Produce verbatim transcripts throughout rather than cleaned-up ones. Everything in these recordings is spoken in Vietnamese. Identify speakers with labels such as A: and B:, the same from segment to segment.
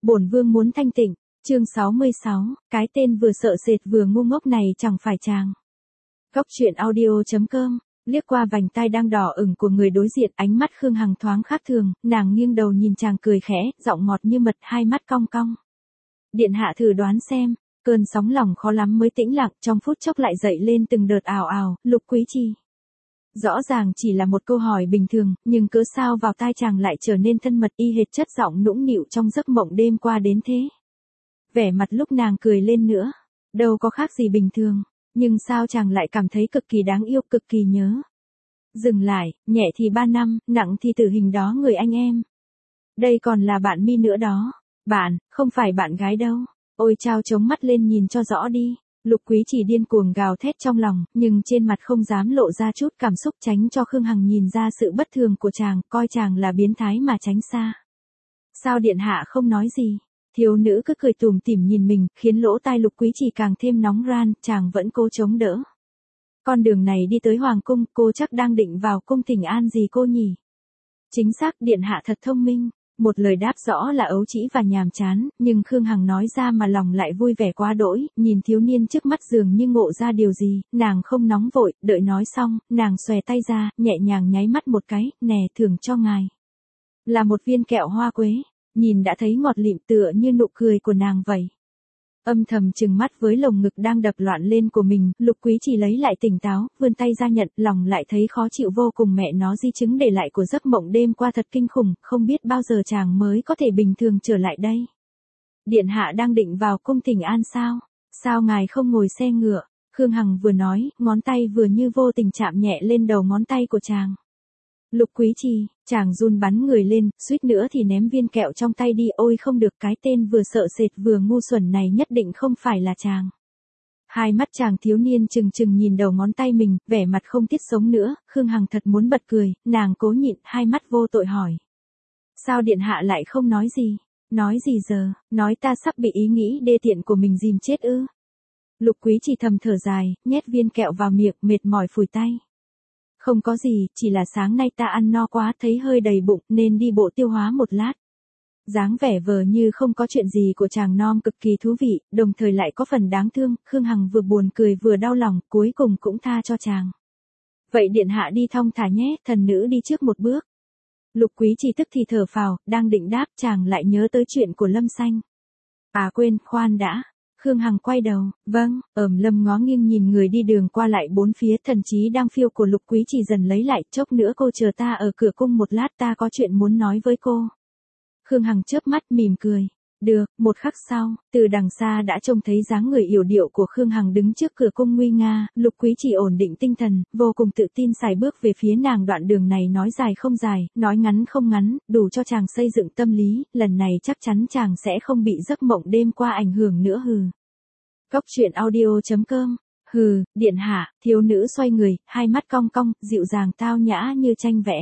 A: Bổn vương muốn thanh tịnh. Chương sáu mươi sáu, cái tên vừa sợ sệt vừa ngu ngốc này chẳng phải chàng. Góc truyện audio chấm com, liếc qua vành tai đang đỏ ửng của người đối diện, ánh mắt Khương Hằng thoáng khác thường, nàng nghiêng đầu nhìn chàng cười khẽ, giọng ngọt như mật, hai mắt cong cong. Điện hạ thử đoán xem, cơn sóng lòng khó lắm mới tĩnh lặng, trong phút chốc lại dậy lên từng đợt ào ào, Lục Quý Chi. Rõ ràng chỉ là một câu hỏi bình thường, nhưng cớ sao vào tai chàng lại trở nên thân mật y hệt chất giọng nũng nịu trong giấc mộng đêm qua đến thế. Vẻ mặt lúc nàng cười lên nữa, đâu có khác gì bình thường, nhưng sao chàng lại cảm thấy cực kỳ đáng yêu, cực kỳ nhớ. Dừng lại, nhẹ thì ba năm, nặng thì tử hình đó người anh em. Đây còn là bạn mi nữa đó. Bạn, không phải bạn gái đâu. Ôi chao, chống mắt lên nhìn cho rõ đi. Lục Quý Chỉ điên cuồng gào thét trong lòng, nhưng trên mặt không dám lộ ra chút cảm xúc, tránh cho Khương Hằng nhìn ra sự bất thường của chàng, coi chàng là biến thái mà tránh xa. Sao điện hạ không nói gì? Thiếu nữ cứ cười tủm tỉm nhìn mình, khiến lỗ tai Lục Quý Chỉ càng thêm nóng ran, chàng vẫn cố chống đỡ. Con đường này đi tới hoàng cung, cô chắc đang định vào cung thỉnh an gì cô nhỉ? Chính xác, điện hạ thật thông minh. Một lời đáp rõ là ấu trĩ và nhàm chán, nhưng Khương Hằng nói ra mà lòng lại vui vẻ quá đỗi, nhìn thiếu niên trước mắt dường như ngộ ra điều gì, nàng không nóng vội, đợi nói xong, nàng xòe tay ra, nhẹ nhàng nháy mắt một cái, nè, thưởng cho ngài. Là một viên kẹo hoa quế, nhìn đã thấy ngọt lịm tựa như nụ cười của nàng vậy. Âm thầm trừng mắt với lồng ngực đang đập loạn lên của mình, Lục Quý Chỉ lấy lại tỉnh táo, vươn tay ra nhận, lòng lại thấy khó chịu vô cùng, mẹ nó, di chứng để lại của giấc mộng đêm qua thật kinh khủng, không biết bao giờ chàng mới có thể bình thường trở lại đây. Điện hạ đang định vào cung thỉnh an sao? Sao ngài không ngồi xe ngựa? Khương Hằng vừa nói, ngón tay vừa như vô tình chạm nhẹ lên đầu ngón tay của chàng. Lục Quý Chi, chàng run bắn người lên, suýt nữa thì ném viên kẹo trong tay đi, ôi không được, cái tên vừa sợ sệt vừa ngu xuẩn này nhất định không phải là chàng. Hai mắt chàng thiếu niên trừng trừng nhìn đầu ngón tay mình, vẻ mặt không tiết sống nữa, Khương Hằng thật muốn bật cười, nàng cố nhịn, hai mắt vô tội hỏi. Sao điện hạ lại không nói gì? Nói gì giờ, nói ta sắp bị ý nghĩ đê tiện của mình dìm chết ư? Lục Quý Chi thầm thở dài, nhét viên kẹo vào miệng, mệt mỏi phủi tay. Không có gì, chỉ là sáng nay ta ăn no quá, thấy hơi đầy bụng, nên đi bộ tiêu hóa một lát. Dáng vẻ vờ như không có chuyện gì của chàng non cực kỳ thú vị, đồng thời lại có phần đáng thương, Khương Hằng vừa buồn cười vừa đau lòng, cuối cùng cũng tha cho chàng. Vậy điện hạ đi thong thả nhé, thần nữ đi trước một bước. Lục Quý Chỉ tức thì thở phào, đang định đáp, chàng lại nhớ tới chuyện của Lâm Xanh. À quên, khoan đã. Khương Hằng quay đầu, vâng, ẩm Lâm ngó nghiêng nhìn người đi đường qua lại bốn phía, thần trí đang phiêu của Lục Quý Chỉ dần lấy lại, chốc nữa cô chờ ta ở cửa cung một lát, ta có chuyện muốn nói với cô. Khương Hằng chớp mắt mỉm cười. Được, một khắc sau, từ đằng xa đã trông thấy dáng người yểu điệu của Khương Hằng đứng trước cửa cung nguy nga, Lục Quý Chỉ ổn định tinh thần, vô cùng tự tin sải bước về phía nàng, đoạn đường này nói dài không dài, nói ngắn không ngắn, đủ cho chàng xây dựng tâm lý, lần này chắc chắn chàng sẽ không bị giấc mộng đêm qua ảnh hưởng nữa hừ. Góc truyện audio chấm com, hừ, điện hạ, thiếu nữ xoay người, hai mắt cong cong, dịu dàng tao nhã như tranh vẽ.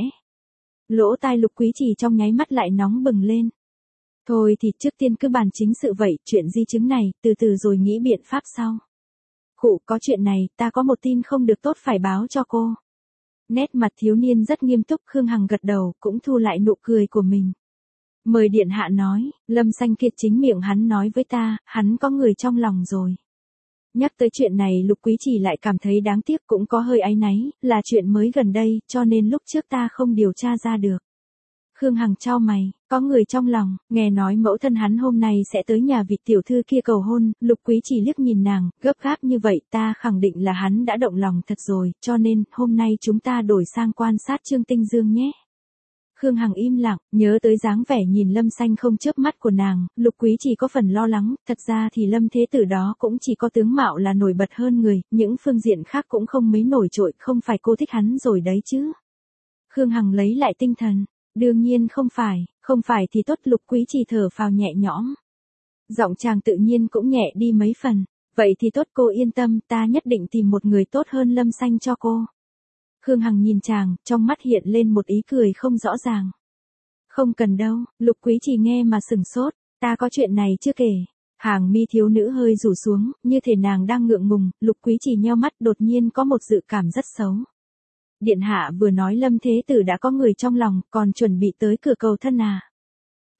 A: Lỗ tai Lục Quý Chỉ trong nháy mắt lại nóng bừng lên. Thôi thì trước tiên cứ bàn chính sự vậy, chuyện di chứng này, từ từ rồi nghĩ biện pháp sau. Khụ, có chuyện này, ta có một tin không được tốt phải báo cho cô. Nét mặt thiếu niên rất nghiêm túc, Khương Hằng gật đầu, cũng thu lại nụ cười của mình. Mời điện hạ nói, Lâm Xanh Kiệt chính miệng hắn nói với ta, hắn có người trong lòng rồi. Nhắc tới chuyện này Lục Quý Chỉ lại cảm thấy đáng tiếc, cũng có hơi áy náy, là chuyện mới gần đây, cho nên lúc trước ta không điều tra ra được. Khương Hằng chau mày, có người trong lòng, nghe nói mẫu thân hắn hôm nay sẽ tới nhà vị tiểu thư kia cầu hôn, Lục Quý Chỉ liếc nhìn nàng, gấp gáp như vậy, ta khẳng định là hắn đã động lòng thật rồi, cho nên, hôm nay chúng ta đổi sang quan sát Trương Tinh Dương nhé. Khương Hằng im lặng, nhớ tới dáng vẻ nhìn Lâm Xanh không chớp mắt của nàng, Lục Quý Chỉ có phần lo lắng, thật ra thì Lâm Thế Tử đó cũng chỉ có tướng mạo là nổi bật hơn người, những phương diện khác cũng không mấy nổi trội, không phải cô thích hắn rồi đấy chứ. Khương Hằng lấy lại tinh thần. Đương nhiên không phải, không phải thì tốt, Lục Quý Chỉ thở phào nhẹ nhõm. Giọng chàng tự nhiên cũng nhẹ đi mấy phần, vậy thì tốt, cô yên tâm, ta nhất định tìm một người tốt hơn Lâm Xanh cho cô. Khương Hằng nhìn chàng, trong mắt hiện lên một ý cười không rõ ràng. Không cần đâu, Lục Quý Chỉ nghe mà sừng sốt, ta có chuyện này chưa kể. Hàng mi thiếu nữ hơi rủ xuống, như thể nàng đang ngượng ngùng, Lục Quý Chỉ nheo mắt, đột nhiên có một dự cảm rất xấu. Điện hạ vừa nói Lâm Thế Tử đã có người trong lòng, còn chuẩn bị tới cửa cầu thân à.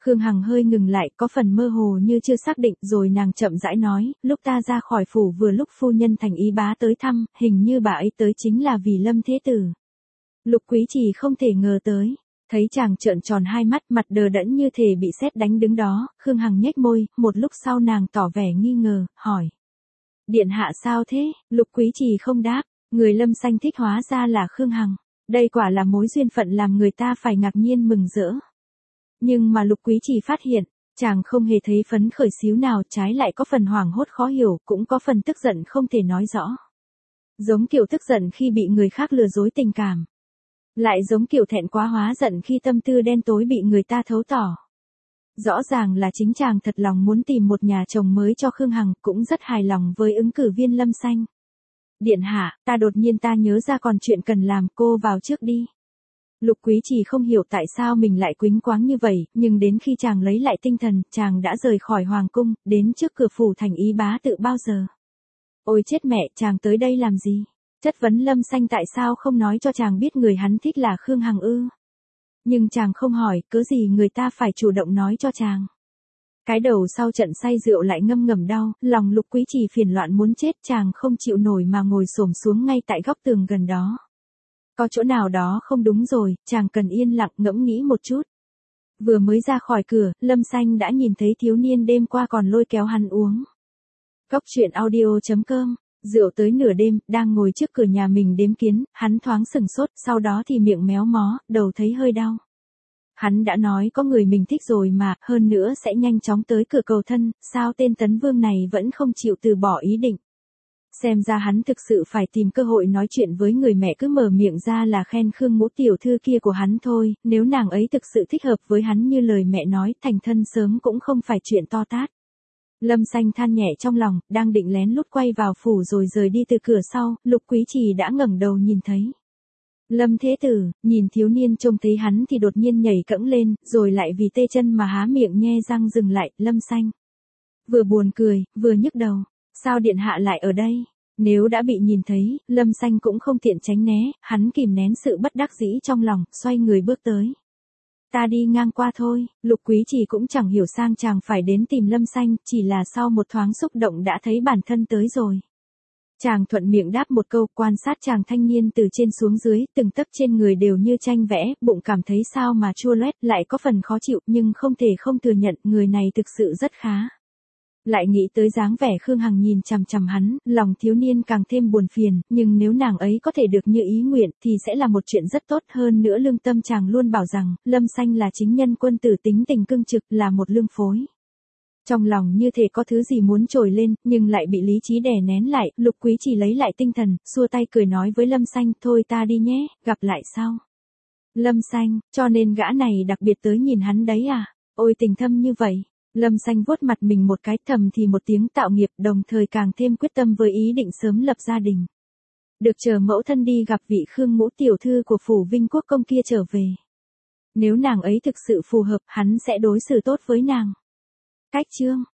A: Khương Hằng hơi ngừng lại, có phần mơ hồ như chưa xác định, rồi nàng chậm rãi nói, lúc ta ra khỏi phủ vừa lúc phu nhân Thành Ý bá tới thăm, hình như bà ấy tới chính là vì Lâm Thế Tử. Lục Quý Trì không thể ngờ tới. Thấy chàng trợn tròn hai mắt, mặt đờ đẫn như thể bị sét đánh đứng đó, Khương Hằng nhếch môi, một lúc sau nàng tỏ vẻ nghi ngờ, hỏi. Điện hạ sao thế? Lục Quý Trì không đáp, người Lâm Xanh thích hóa ra là Khương Hằng. Đây quả là mối duyên phận làm người ta phải ngạc nhiên mừng rỡ. Nhưng mà Lục Quý Trì phát hiện, chàng không hề thấy phấn khởi xíu nào, trái lại có phần hoảng hốt khó hiểu, cũng có phần tức giận không thể nói rõ. Giống kiểu tức giận khi bị người khác lừa dối tình cảm. Lại giống kiểu thẹn quá hóa giận khi tâm tư đen tối bị người ta thấu tỏ. Rõ ràng là chính chàng thật lòng muốn tìm một nhà chồng mới cho Khương Hằng, cũng rất hài lòng với ứng cử viên Lâm Xanh. Điện hạ, ta đột nhiên ta nhớ ra còn chuyện cần làm, cô vào trước đi. Lục Quý Trì không hiểu tại sao mình lại quýnh quáng như vậy, nhưng đến khi chàng lấy lại tinh thần, chàng đã rời khỏi hoàng cung, đến trước cửa phủ Thành Ý bá tự bao giờ. Ôi chết mẹ, chàng tới đây làm gì? Chất vấn Lâm Xanh tại sao không nói cho chàng biết người hắn thích là Khương Hằng ư? Nhưng chàng không hỏi, cớ gì người ta phải chủ động nói cho chàng. Cái đầu sau trận say rượu lại ngâm ngầm đau, lòng Lục Quý Trì phiền loạn muốn chết, chàng không chịu nổi mà ngồi xổm xuống ngay tại góc tường gần đó. Có chỗ nào đó không đúng rồi, chàng cần yên lặng ngẫm nghĩ một chút. Vừa mới ra khỏi cửa, Lâm Xanh đã nhìn thấy thiếu niên đêm qua còn lôi kéo hắn uống. Góc truyện audio chấm com. Rượu tới nửa đêm, đang ngồi trước cửa nhà mình đếm kiến, hắn thoáng sừng sốt, sau đó thì miệng méo mó, đầu thấy hơi đau. Hắn đã nói có người mình thích rồi mà, hơn nữa sẽ nhanh chóng tới cửa cầu thân, sao tên Tấn Vương này vẫn không chịu từ bỏ ý định. Xem ra hắn thực sự phải tìm cơ hội nói chuyện với người mẹ cứ mở miệng ra là khen Khương Ngũ tiểu thư kia của hắn thôi, nếu nàng ấy thực sự thích hợp với hắn như lời mẹ nói, thành thân sớm cũng không phải chuyện to tát. Lâm Xanh than nhẹ trong lòng, đang định lén lút quay vào phủ rồi rời đi từ cửa sau, Lục Quý Trì đã ngẩng đầu nhìn thấy. Lâm Thế Tử, nhìn thiếu niên trông thấy hắn thì đột nhiên nhảy cẫng lên, rồi lại vì tê chân mà há miệng nhe răng dừng lại, Lâm Xanh. Vừa buồn cười, vừa nhức đầu, sao điện hạ lại ở đây? Nếu đã bị nhìn thấy, Lâm Xanh cũng không tiện tránh né, hắn kìm nén sự bất đắc dĩ trong lòng, xoay người bước tới. Ta đi ngang qua thôi, Lục Quý Trì cũng chẳng hiểu sang chàng phải đến tìm Lâm Xanh, chỉ là sau một thoáng xúc động đã thấy bản thân tới rồi. Chàng thuận miệng đáp một câu, quan sát chàng thanh niên từ trên xuống dưới, từng tấc trên người đều như tranh vẽ, bụng cảm thấy sao mà chua loét, lại có phần khó chịu, nhưng không thể không thừa nhận, người này thực sự rất khá. Lại nghĩ tới dáng vẻ Khương Hằng nhìn chằm chằm hắn, lòng thiếu niên càng thêm buồn phiền, nhưng nếu nàng ấy có thể được như ý nguyện, thì sẽ là một chuyện rất tốt hơn nữa. Lương tâm chàng luôn bảo rằng, Lâm Xanh là chính nhân quân tử tính tình cương trực, là một lương phối. Trong lòng như thể có thứ gì muốn trồi lên, nhưng lại bị lý trí đè nén lại, Lục Quý Trì lấy lại tinh thần, xua tay cười nói với Lâm Xanh, thôi ta đi nhé, gặp lại sau. Lâm Xanh, cho nên gã này đặc biệt tới nhìn hắn đấy à? Ôi tình thâm như vậy. Lâm Xanh vuốt mặt mình một cái, thầm thì một tiếng tạo nghiệp, đồng thời càng thêm quyết tâm với ý định sớm lập gia đình. Được chờ mẫu thân đi gặp vị Khương Ngũ tiểu thư của phủ Vinh Quốc công kia trở về. Nếu nàng ấy thực sự phù hợp, hắn sẽ đối xử tốt với nàng. Cách chương